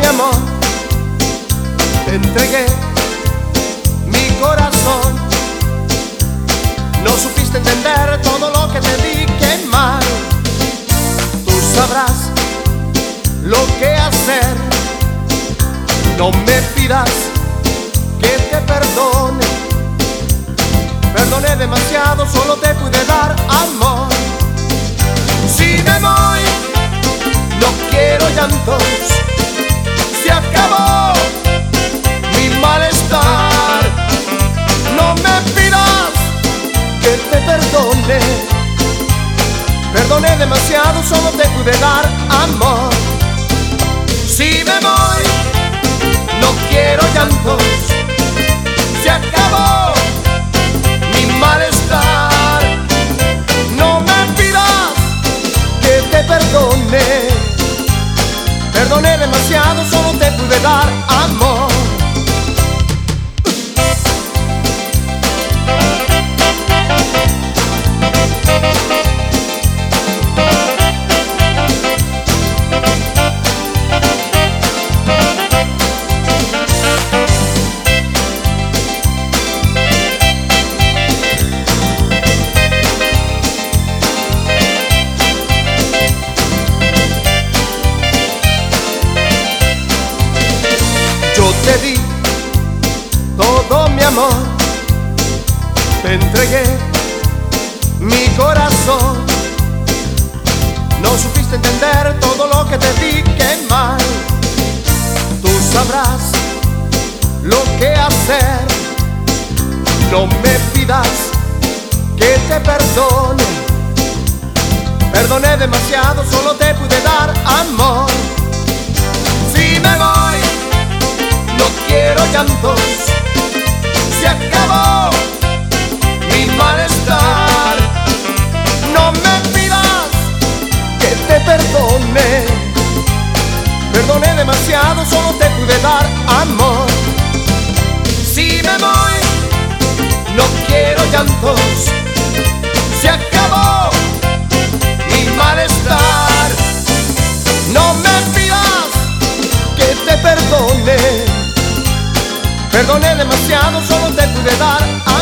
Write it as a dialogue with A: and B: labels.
A: amor, te entregué mi corazón. No supiste entender todo lo que te di, qué mal. Tú sabrás lo que hacer. No me pidas que te perdone. Perdoné demasiado, solo te pude dar amor. Si me voy, no quiero llantos. Se acabó mi malestar. No me pidas que te perdone. Perdoné demasiado, solo te pude dar amor. Si me voy, no quiero llantos. Se acabó mi malestar. No me pidas que te perdone. Perdoné demasiado, solo te pude dar amor. Yo te di todo mi amor, te entregué mi corazón. No supiste entender todo lo que te di, qué mal. Tú sabrás lo que hacer. No me pidas que te perdone. Perdoné demasiado, solo te pude dar amor. Si me voy, no quiero llantos. Se acabó mi malestar. No me pidas que te perdone. Perdoné demasiado, solo te pude dar amor. Si me voy, no quiero llantos. Se acabó mi malestar. No me pidas que te perdone. Perdoné demasiado, solo te pude dar amor.